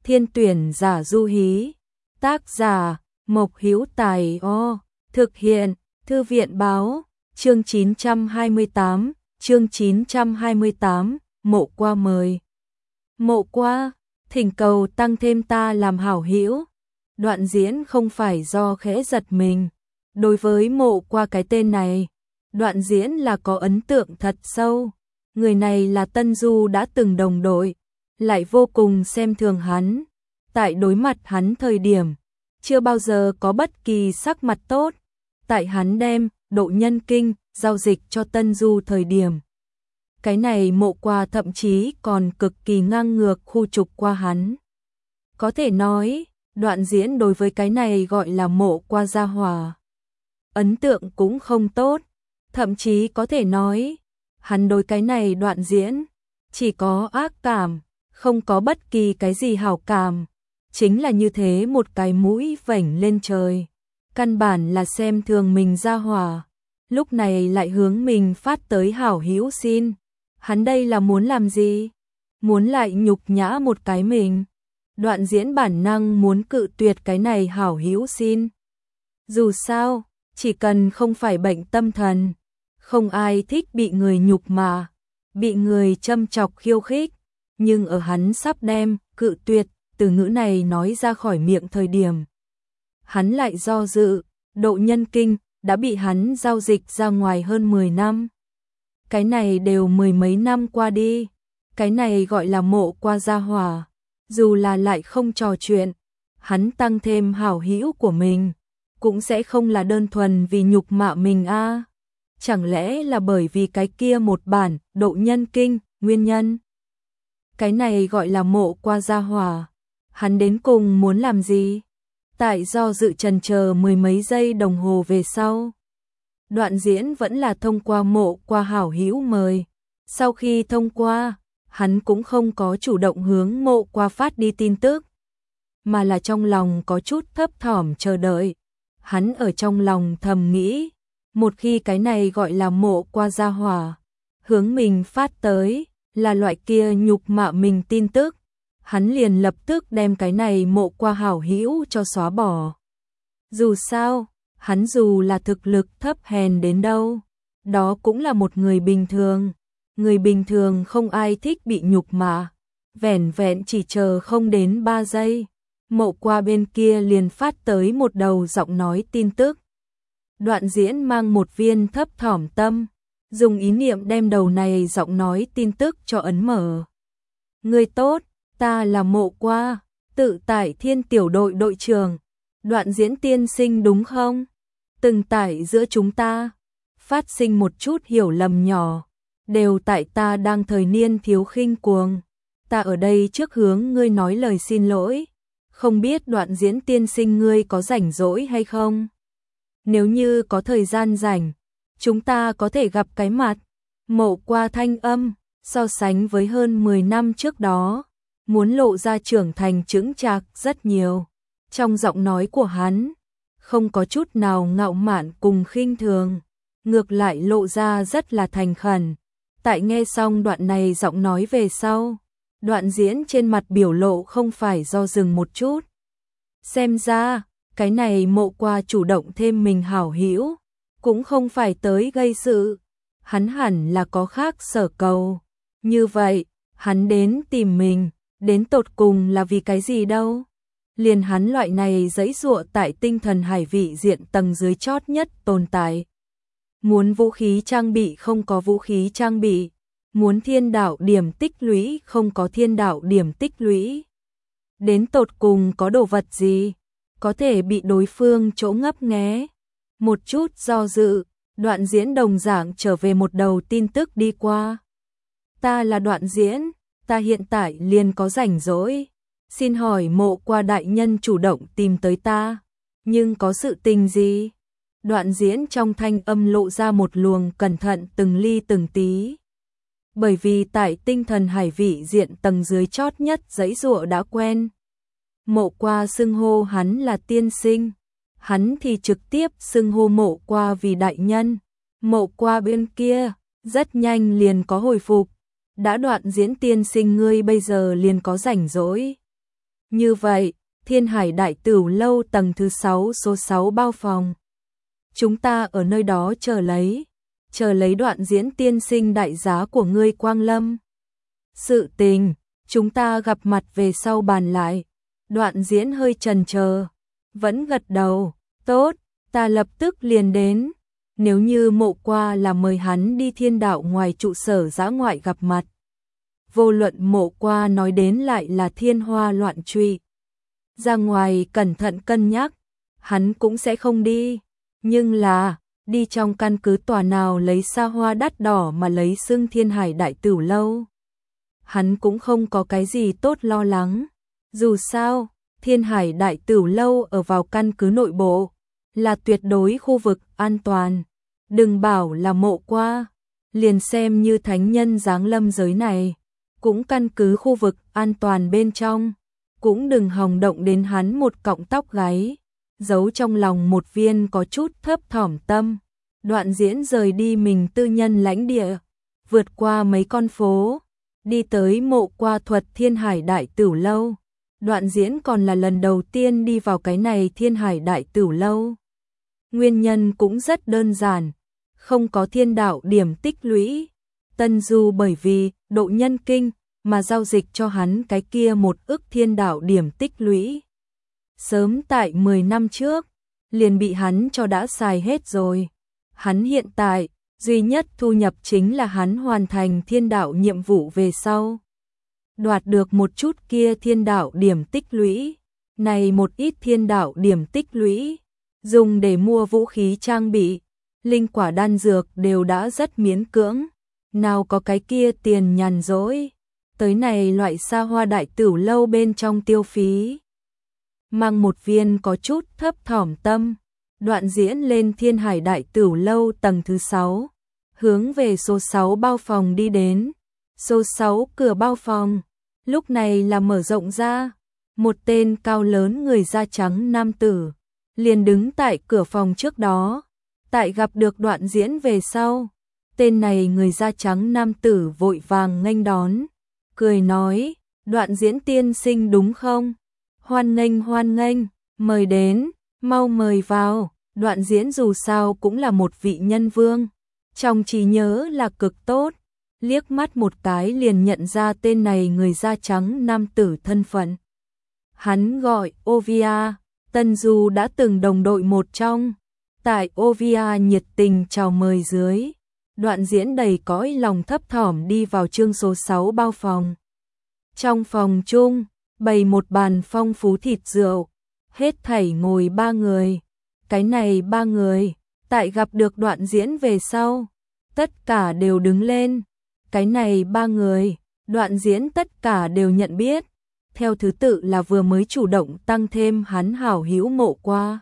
Thiên tuyển giả Du Hí. Tác giả Mộc Hữu Tài. Thực hiện Thư viện báo. Chương 928, Mộ Qua mời. Mộ Qua, thỉnh cầu tăng thêm ta làm hảo hữu. Đoạn diễn không phải do khẽ giật mình. Đối với Mộ Qua cái tên này, Đoạn diễn là có ấn tượng thật sâu. Người này là Tân Du đã từng đồng đội, lại vô cùng xem thường hắn. Tại đối mặt hắn thời điểm, chưa bao giờ có bất kỳ sắc mặt tốt. Tại hắn đem Độ Nhân Kinh giao dịch cho Tân Du thời điểm, cái này Mộ Qua thậm chí còn cực kỳ ngang ngược khu trục qua hắn. Có thể nói, Đoạn diễn đối với cái này gọi là Mộ Qua gia hỏa, ấn tượng cũng không tốt. Thậm chí có thể nói, hắn đối cái này Đoạn diễn chỉ có ác cảm, không có bất kỳ cái gì hảo cảm. Chính là như thế một cái mũi vểnh lên trời, căn bản là xem thường mình gia hỏa, lúc này lại hướng mình phát tới hảo hữu xin. Hắn đây là muốn làm gì? Muốn lại nhục nhã một cái mình. Đoạn diễn bản năng muốn cự tuyệt cái này hảo hữu xin. Dù sao, chỉ cần không phải bệnh tâm thần, không ai thích bị người nhục mà, bị người châm chọc khiêu khích. Nhưng ở hắn sắp đem cự tuyệt từ ngữ này nói ra khỏi miệng thời điểm, hắn lại do dự. Độ Nhân Kinh đã bị hắn giao dịch ra ngoài hơn 10 năm. Cái này đều mười mấy năm qua đi, cái này gọi là Mộ Qua gia hỏa, dù là lại không trò chuyện, hắn tăng thêm hảo hữu của mình, cũng sẽ không là đơn thuần vì nhục mạ mình a. Chẳng lẽ là bởi vì cái kia một bản Độ Nhân Kinh nguyên nhân? Cái này gọi là Mộ Qua gia hỏa, hắn đến cùng muốn làm gì? Tại do dự chần chờ mười mấy giây đồng hồ về sau, Đoạn diễn vẫn là thông qua Mộ Qua hảo hữu mời. Sau khi thông qua, hắn cũng không có chủ động hướng Mộ Qua phát đi tin tức, mà là trong lòng có chút thấp thỏm chờ đợi. Hắn ở trong lòng thầm nghĩ, một khi cái này gọi là Mộ Qua gia hỏa hướng mình phát tới là loại kia nhục mạ mình tin tức, hắn liền lập tức đem cái này Mộ Qua hảo hữu cho xóa bỏ. Dù sao, hắn dù là thực lực thấp hèn đến đâu, đó cũng là một người bình thường. Người bình thường không ai thích bị nhục mạ. Vẻn vẹn chỉ chờ không đến 3 giây, Mộ Qua bên kia liền phát tới một đầu giọng nói tin tức. Đoạn diễn mang một viên thấp thỏm tâm, dùng ý niệm đem đầu này giọng nói tin tức cho ấn mở. Người tốt, ta là Mộ Qua, tự tại Thiên tiểu đội đội trưởng. Đoạn diễn tiên sinh đúng không? Từng tại giữa chúng ta phát sinh một chút hiểu lầm nhỏ, đều tại ta đang thời niên thiếu khinh cuồng. Ta ở đây trước hướng ngươi nói lời xin lỗi, không biết Đoạn diễn tiên sinh ngươi có rảnh rỗi hay không? Nếu như có thời gian rảnh, chúng ta có thể gặp cái mặt. Mộ Qua thanh âm, so sánh với hơn 10 năm trước đó, muốn lộ ra trưởng thành chững chạc rất nhiều. Trong giọng nói của hắn, không có chút nào ngạo mạn cùng khinh thường, ngược lại lộ ra rất là thành khẩn. Tại nghe xong đoạn này giọng nói về sau, Đoạn diễn trên mặt biểu lộ không phải do dừng một chút. Xem ra, cái này Mộ Qua chủ động thêm mình hảo hữu, cũng không phải tới gây sự, hắn hẳn là có khác sở cầu. Như vậy, hắn đến tìm mình, đến tột cùng là vì cái gì đâu? Liền hắn loại này giãy giụa tại tinh thần hải vị diện tầng dưới chót nhất tồn tại. Muốn vũ khí trang bị không có vũ khí trang bị, muốn thiên đạo điểm tích lũy không có thiên đạo điểm tích lũy. Đến tột cùng có đồ vật gì có thể bị đối phương chỗ ngấp nghé? Một chút do dự, Đoạn diễn đồng dạng trở về một đầu tin tức đi qua. Ta là Đoạn diễn, ta hiện tại liền có rảnh rỗi. Xin hỏi Mộ Qua đại nhân chủ động tìm tới ta, nhưng có sự tình gì? Đoạn diễn trong thanh âm lộ ra một luồng cẩn thận từng ly từng tí. Bởi vì tại tinh thần hải vị diện tầng dưới chót nhất giãy giụa đã quen. Mộ Qua xưng hô hắn là tiên sinh, hắn thì trực tiếp xưng hô Mộ Qua vì đại nhân. Mộ Qua bên kia rất nhanh liền có hồi phục. Đã Đoạn diễn tiên sinh ngươi bây giờ liền có rảnh rỗi. Như vậy, Thiên Hải Đại Tửu lâu tầng thứ 6 số 6 bao phòng. Chúng ta ở nơi đó chờ lấy Đoạn Diễn tiên sinh đại giá của ngươi quang lâm. Sự tình, chúng ta gặp mặt về sau bàn lại. Đoạn Diễn hơi chần chờ, vẫn gật đầu, tốt, ta lập tức liền đến. Nếu như Mộ Qua là mời hắn đi Thiên Đạo ngoài trụ sở dã ngoại gặp mặt. Vô luận Mộ Qua nói đến lại là thiên hoa loạn truy. Ra ngoài cẩn thận cân nhắc, hắn cũng sẽ không đi. Nhưng là, đi trong căn cứ tòa nào lấy xa hoa đắt đỏ mà lấy xưng Thiên Hải Đại Tửu lâu. Hắn cũng không có cái gì tốt lo lắng. Dù sao, Thiên Hải Đại Tửu lâu ở vào căn cứ nội bộ, là tuyệt đối khu vực an toàn. Đừng bảo là Mộ Qua, liền xem như thánh nhân giáng lâm giới này, cũng căn cứ khu vực an toàn bên trong, cũng đừng hòng động đến hắn một cọng tóc gáy. Giấu trong lòng một viên có chút thấp thỏm tâm. Đoạn Diễn rời đi mình tư nhân lãnh địa, vượt qua mấy con phố, đi tới Mộ Qua thuật Thiên Hải Đại Tửu lâu. Đoạn Diễn còn là lần đầu tiên đi vào cái này Thiên Hải Đại Tửu lâu. Nguyên nhân cũng rất đơn giản, không có thiên đạo điểm tích lũy. Tân Du bởi vì độ nhân kinh mà giao dịch cho hắn cái kia 1 ức thiên đạo điểm tích lũy. Sớm tại 10 năm trước, liền bị hắn cho đã xài hết rồi. Hắn hiện tại, duy nhất thu nhập chính là hắn hoàn thành thiên đạo nhiệm vụ về sau. Đoạt được một chút kia thiên đạo điểm tích lũy. Này một ít thiên đạo điểm tích lũy, dùng để mua vũ khí trang bị, linh quả đan dược đều đã rất miễn cưỡng. Nào có cái kia tiền nhàn rỗi, tới này loại xa hoa đại tửu lâu bên trong tiêu phí. Mang một viên có chút thấp thỏm tâm, Đoạn Diễn lên Thiên Hải Đại Tửu lâu tầng thứ 6, hướng về số 6 bao phòng đi đến. Số 6 cửa bao phòng, lúc này là mở rộng ra, một tên cao lớn người da trắng nam tử, liền đứng tại cửa phòng trước đó. Tại gặp được Đoạn Diễn về sau, tên này người da trắng nam tử vội vàng nghênh đón, cười nói, Đoạn Diễn tiên sinh đúng không? Hoan nghênh, mời đến, mau mời vào. Đoạn Diễn dù sao cũng là một vị nhân vương, trong trí nhớ là cực tốt, liếc mắt một cái liền nhận ra tên này người da trắng nam tử thân phận. Hắn gọi Ovia, Tân Du đã từng đồng đội một trong. Tại Ovia nhiệt tình chào mời dưới, Đoạn Diễn đầy cõi lòng thấp thỏm đi vào chương số 6 bao phòng. Trong phòng chung, bày một bàn phong phú thịt rượu, hết thảy ngồi 3 người. Cái này 3 người, tại gặp được Đoạn Diễn về sau, tất cả đều đứng lên. Cái này 3 người, Đoạn Diễn tất cả đều nhận biết, theo thứ tự là vừa mới chủ động tăng thêm hắn hảo hữu Mộ Qua,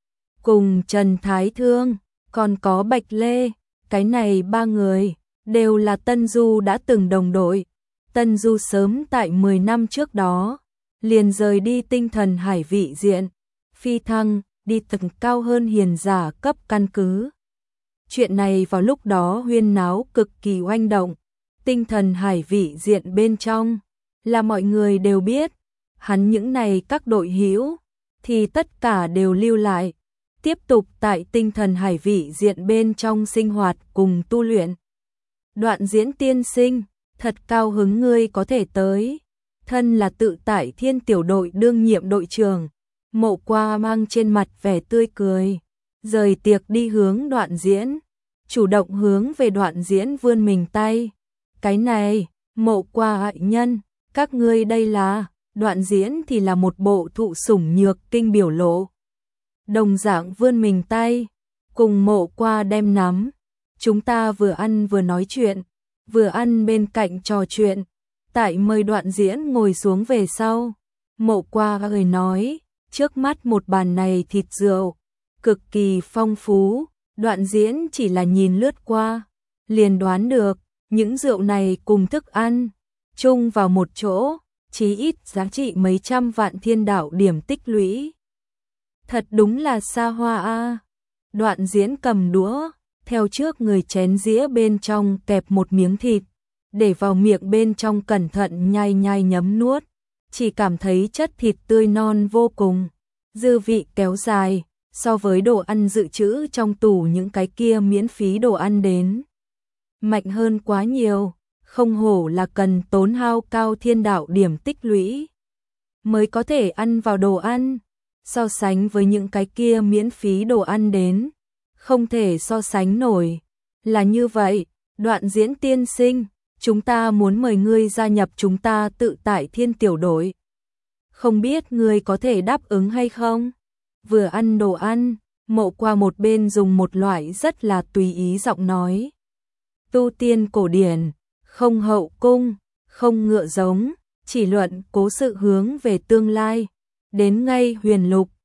cùng Trần Thái Thương, còn có Bạch Lê. Cái này 3 người, đều là Tân Du đã từng đồng đội. Tân Du sớm tại 10 năm trước đó, liền rời đi tinh thần hải vị diện, phi thăng, đi tầng cao hơn hiền giả cấp căn cứ. Chuyện này vào lúc đó huyên náo cực kỳ oanh động, tinh thần hải vị diện bên trong, là mọi người đều biết, hắn những này các đội hữu thì tất cả đều lưu lại, tiếp tục tại tinh thần hải vị diện bên trong sinh hoạt cùng tu luyện. Đoạn Diễn tiên sinh, thật cao hứng ngươi có thể tới. Thân là tự tại thiên tiểu đội đương nhiệm đội trưởng, Mộ Qua mang trên mặt vẻ tươi cười, rời tiệc đi hướng Đoạn Diễn, chủ động hướng về Đoạn Diễn vươn mình tay. Cái này, Mộ Qua hại nhân, các ngươi đây là. Đoạn Diễn thì là một bộ thụ sủng nhược kinh biểu lộ, đồng dạng vươn mình tay, cùng Mộ Qua đem nắm. Chúng ta vừa ăn vừa nói chuyện, vừa ăn bên cạnh trò chuyện. Tại mời Đoạn Diễn ngồi xuống về sau, Mộ Qua người nói, trước mắt một bàn này thịt rượu, cực kỳ phong phú. Đoạn Diễn chỉ là nhìn lướt qua, liền đoán được, những rượu này cùng thức ăn, chung vào một chỗ, chí ít giá trị mấy trăm vạn thiên đạo điểm tích lũy. Thật đúng là xa hoa a. Đoạn Diễn cầm đũa, theo trước người chén dĩa bên trong kẹp một miếng thịt, để vào miệng bên trong cẩn thận nhai nhai nhấm nuốt. chỉ cảm thấy chất thịt tươi non vô cùng, dư vị kéo dài, so với đồ ăn dự trữ trong tủ những cái kia miễn phí đồ ăn đến. Mạnh hơn quá nhiều, không hổ là cần tốn hao cao thiên đạo điểm tích lũy mới có thể ăn vào đồ ăn, so sánh với những cái kia miễn phí đồ ăn đến, không thể so sánh nổi. Là như vậy, Đoạn Diễn tiên sinh, chúng ta muốn mời ngươi gia nhập chúng ta Tự Tại Thiên tiểu đội. Không biết ngươi có thể đáp ứng hay không? Vừa ăn đồ ăn, Mộ Qua một bên dùng một loại rất là tùy ý giọng nói. Tu tiên cổ điển, không hậu cung, không ngựa giống, chỉ luận cố sự hướng về tương lai. Đến ngay huyền lục,